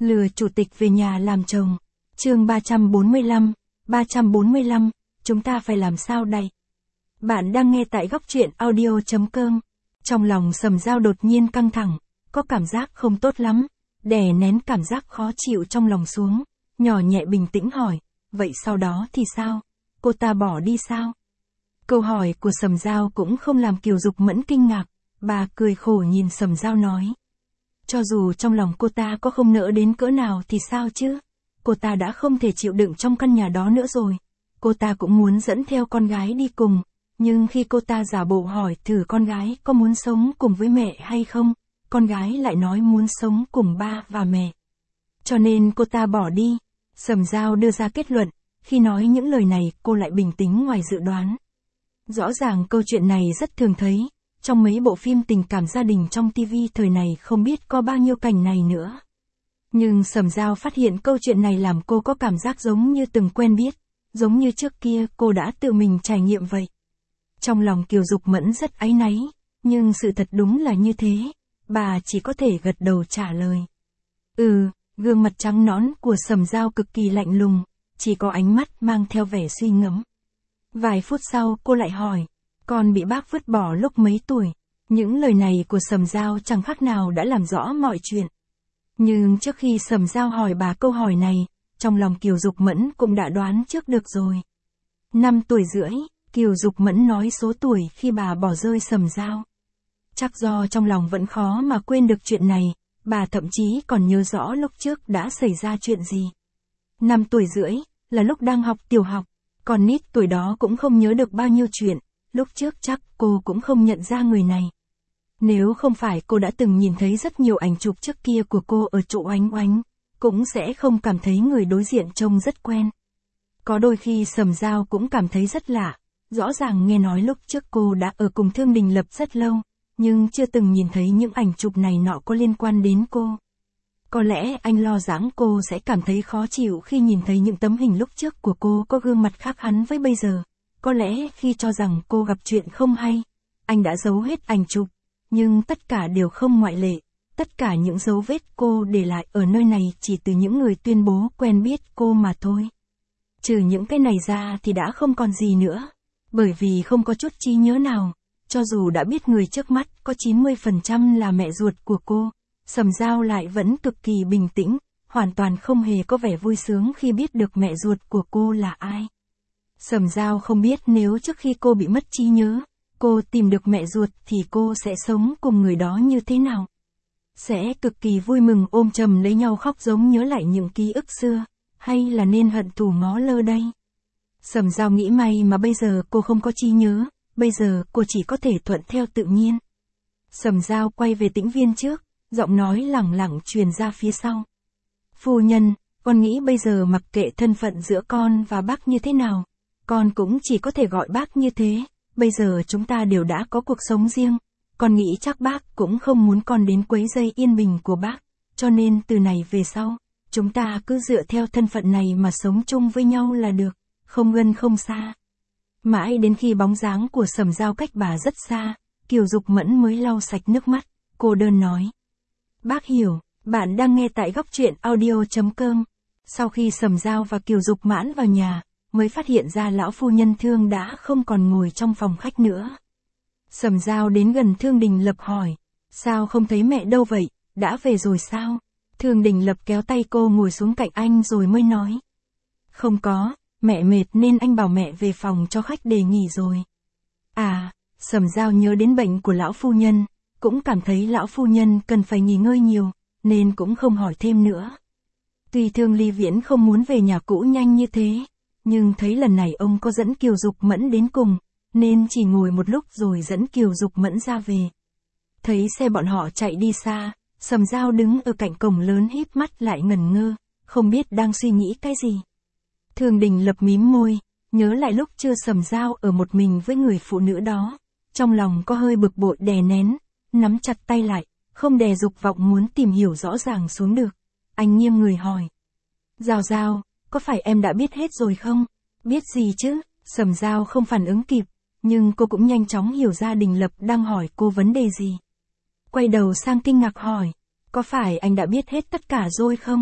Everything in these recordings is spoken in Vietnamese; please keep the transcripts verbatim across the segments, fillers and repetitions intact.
Lừa chủ tịch về nhà làm chồng. Chương ba trăm bốn mươi lăm, ba trăm bốn mươi lăm, chúng ta phải làm sao đây? Bạn đang nghe tại góc truyện audio chấm com. Trong lòng Sầm Dao đột nhiên căng thẳng, có cảm giác không tốt lắm, đè nén cảm giác khó chịu trong lòng xuống, nhỏ nhẹ bình tĩnh hỏi, vậy sau đó thì sao? Cô ta bỏ đi sao? Câu hỏi của Sầm Dao cũng không làm Kiều Dục Mẫn kinh ngạc, bà cười khổ nhìn Sầm Dao nói. Cho dù trong lòng cô ta có không nỡ đến cỡ nào thì sao chứ? Cô ta đã không thể chịu đựng trong căn nhà đó nữa rồi. Cô ta cũng muốn dẫn theo con gái đi cùng, nhưng khi cô ta giả bộ hỏi thử con gái có muốn sống cùng với mẹ hay không, con gái lại nói muốn sống cùng ba và mẹ. Cho nên cô ta bỏ đi. Sầm Dao đưa ra kết luận, khi nói những lời này cô lại bình tĩnh ngoài dự đoán. Rõ ràng câu chuyện này rất thường thấy, trong mấy bộ phim tình cảm gia đình trong ti vi thời này không biết có bao nhiêu cảnh này nữa. Nhưng Sầm Dao phát hiện câu chuyện này làm cô có cảm giác giống như từng quen biết, giống như trước kia cô đã tự mình trải nghiệm vậy. Trong lòng Kiều Dục Mẫn rất áy náy, nhưng sự thật đúng là như thế, bà chỉ có thể gật đầu trả lời. Ừ, gương mặt trắng nõn của Sầm Dao cực kỳ lạnh lùng, chỉ có ánh mắt mang theo vẻ suy ngẫm. Vài phút sau cô lại hỏi, con bị bác vứt bỏ lúc mấy tuổi? Những lời này của Sầm Dao chẳng khác nào đã làm rõ mọi chuyện. Nhưng trước khi Sầm Dao hỏi bà câu hỏi này, trong lòng Kiều Dục Mẫn cũng đã đoán trước được rồi. Năm tuổi rưỡi, Kiều Dục Mẫn nói số tuổi khi bà bỏ rơi Sầm Dao. Chắc do trong lòng vẫn khó mà quên được chuyện này, bà thậm chí còn nhớ rõ lúc trước đã xảy ra chuyện gì. Năm tuổi rưỡi, là lúc đang học tiểu học, còn nít tuổi đó cũng không nhớ được bao nhiêu chuyện, lúc trước chắc cô cũng không nhận ra người này. Nếu không phải cô đã từng nhìn thấy rất nhiều ảnh chụp trước kia của cô ở chỗ Oánh Oánh, cũng sẽ không cảm thấy người đối diện trông rất quen. Có đôi khi Sầm Dao cũng cảm thấy rất lạ, rõ ràng nghe nói lúc trước cô đã ở cùng Thương Đình Lập rất lâu, nhưng chưa từng nhìn thấy những ảnh chụp này nọ có liên quan đến cô. Có lẽ anh lo lắng cô sẽ cảm thấy khó chịu khi nhìn thấy những tấm hình lúc trước của cô có gương mặt khác hẳn với bây giờ. Có lẽ khi cho rằng cô gặp chuyện không hay, anh đã giấu hết ảnh chụp, nhưng tất cả đều không ngoại lệ. Tất cả những dấu vết cô để lại ở nơi này chỉ từ những người tuyên bố quen biết cô mà thôi. Trừ những cái này ra thì đã không còn gì nữa. Bởi vì không có chút trí nhớ nào, cho dù đã biết người trước mắt có chín mươi phần trăm là mẹ ruột của cô, Sầm Dao lại vẫn cực kỳ bình tĩnh, hoàn toàn không hề có vẻ vui sướng khi biết được mẹ ruột của cô là ai. Sầm Dao không biết nếu trước khi cô bị mất trí nhớ, cô tìm được mẹ ruột thì cô sẽ sống cùng người đó như thế nào. Sẽ cực kỳ vui mừng ôm chầm lấy nhau khóc giống nhớ lại những ký ức xưa, hay là nên hận thù ngó lơ đây? Sầm Dao nghĩ may mà bây giờ cô không có trí nhớ, bây giờ cô chỉ có thể thuận theo tự nhiên. Sầm Dao quay về tĩnh viên trước, giọng nói lẳng lặng truyền ra phía sau. Phu nhân, con nghĩ bây giờ mặc kệ thân phận giữa con và bác như thế nào, con cũng chỉ có thể gọi bác như thế, bây giờ chúng ta đều đã có cuộc sống riêng, con nghĩ chắc bác cũng không muốn con đến quấy rầy yên bình của bác, cho nên từ này về sau, chúng ta cứ dựa theo thân phận này mà sống chung với nhau là được, không gần không xa. Mãi đến khi bóng dáng của Sầm Dao cách bà rất xa, Kiều Dục Mẫn mới lau sạch nước mắt, cô đơn nói. Bác hiểu, bạn đang nghe tại góc truyện audio chấm com. Sau khi Sầm Dao và Kiều Dục Mãn vào nhà, mới phát hiện ra lão phu nhân Thương đã không còn ngồi trong phòng khách nữa. Sầm Dao đến gần Thương Đình Lập hỏi, sao không thấy mẹ đâu vậy, đã về rồi sao? Thương Đình Lập kéo tay cô ngồi xuống cạnh anh rồi mới nói. Không có, mẹ mệt nên anh bảo mẹ về phòng cho khách để nghỉ rồi. À, Sầm Dao nhớ đến bệnh của lão phu nhân, cũng cảm thấy lão phu nhân cần phải nghỉ ngơi nhiều, nên cũng không hỏi thêm nữa. Tuy Thương Ly Viễn không muốn về nhà cũ nhanh như thế, nhưng thấy lần này ông có dẫn Kiều Dục Mẫn đến cùng, nên chỉ ngồi một lúc rồi dẫn Kiều Dục Mẫn ra về. Thấy xe bọn họ chạy đi xa, Sầm Dao đứng ở cạnh cổng lớn híp mắt lại ngẩn ngơ, không biết đang suy nghĩ cái gì. Thương Đình Lập mím môi, nhớ lại lúc chưa Sầm Dao ở một mình với người phụ nữ đó, trong lòng có hơi bực bội đè nén, nắm chặt tay lại, không đè dục vọng muốn tìm hiểu rõ ràng xuống được. Anh nghiêm người hỏi. Dao Dao, có phải em đã biết hết rồi không? Biết gì chứ? Sầm Dao không phản ứng kịp, nhưng cô cũng nhanh chóng hiểu ra Đình Lập đang hỏi cô vấn đề gì. Quay đầu sang kinh ngạc hỏi, có phải anh đã biết hết tất cả rồi không?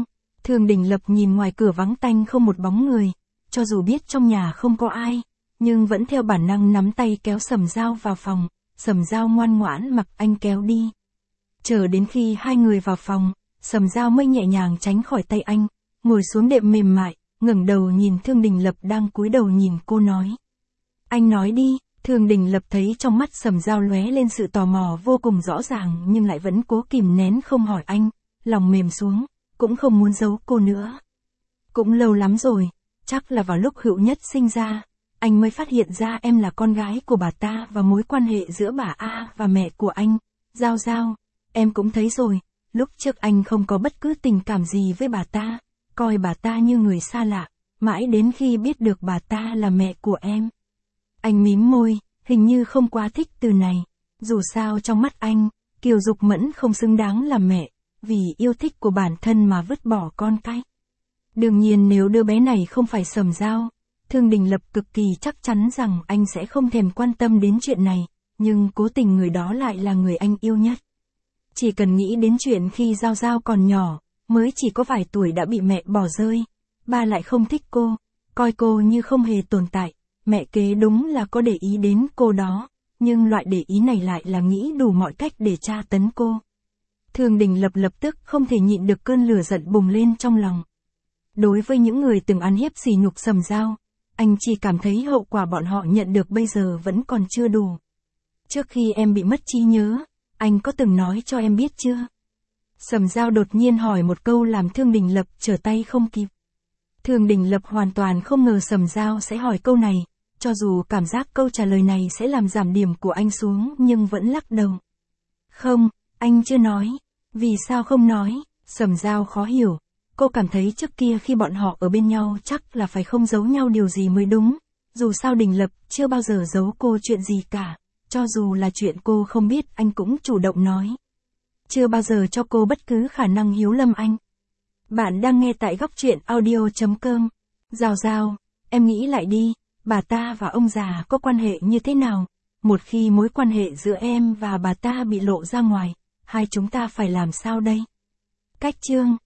Thường Đình Lập nhìn ngoài cửa vắng tanh không một bóng người, cho dù biết trong nhà không có ai, nhưng vẫn theo bản năng nắm tay kéo Sầm Dao vào phòng, Sầm Dao ngoan ngoãn mặc anh kéo đi. Chờ đến khi hai người vào phòng, Sầm Dao mới nhẹ nhàng tránh khỏi tay anh, ngồi xuống đệm mềm mại, ngẩng đầu nhìn Thương Đình Lập đang cúi đầu nhìn cô nói. Anh nói đi. Thương Đình Lập thấy trong mắt Sầm Dao lóe lên sự tò mò vô cùng rõ ràng nhưng lại vẫn cố kìm nén không hỏi anh, lòng mềm xuống, cũng không muốn giấu cô nữa. Cũng lâu lắm rồi, chắc là vào lúc Hữu Nhất sinh ra, anh mới phát hiện ra em là con gái của bà ta và mối quan hệ giữa bà A và mẹ của anh. Dao Dao, em cũng thấy rồi, lúc trước anh không có bất cứ tình cảm gì với bà ta, coi bà ta như người xa lạ, mãi đến khi biết được bà ta là mẹ của em. Anh mím môi, hình như không quá thích từ này. Dù sao trong mắt anh, Kiều Dục Mẫn không xứng đáng làm mẹ, vì yêu thích của bản thân mà vứt bỏ con cái. Đương nhiên nếu đứa bé này không phải Sầm Dao, Thương Đình Lập cực kỳ chắc chắn rằng anh sẽ không thèm quan tâm đến chuyện này, nhưng cố tình người đó lại là người anh yêu nhất. Chỉ cần nghĩ đến chuyện khi Dao Dao còn nhỏ, mới chỉ có vài tuổi đã bị mẹ bỏ rơi, ba lại không thích cô, coi cô như không hề tồn tại. Mẹ kế đúng là có để ý đến cô đó, nhưng loại để ý này lại là nghĩ đủ mọi cách để tra tấn cô. Thương Đình Lập lập tức không thể nhịn được cơn lửa giận bùng lên trong lòng. Đối với những người từng ăn hiếp sỉ nhục Sầm Dao, anh chỉ cảm thấy hậu quả bọn họ nhận được bây giờ vẫn còn chưa đủ. Trước khi em bị mất trí nhớ, anh có từng nói cho em biết chưa? Sầm Dao đột nhiên hỏi một câu làm Thương Đình Lập trở tay không kịp. Thương Đình Lập hoàn toàn không ngờ Sầm Dao sẽ hỏi câu này. Cho dù cảm giác câu trả lời này sẽ làm giảm điểm của anh xuống nhưng vẫn lắc đầu. Không, anh chưa nói. Vì sao không nói? Sầm Dao khó hiểu. Cô cảm thấy trước kia khi bọn họ ở bên nhau chắc là phải không giấu nhau điều gì mới đúng. Dù sao Đình Lập chưa bao giờ giấu cô chuyện gì cả. Cho dù là chuyện cô không biết anh cũng chủ động nói. Chưa bao giờ cho cô bất cứ khả năng hiếu lâm anh. Bạn đang nghe tại góc truyện audio chấm com. Dao Dao, em nghĩ lại đi. Bà ta và ông già có quan hệ như thế nào? Một khi mối quan hệ giữa em và bà ta bị lộ ra ngoài, hai chúng ta phải làm sao đây? Cách chương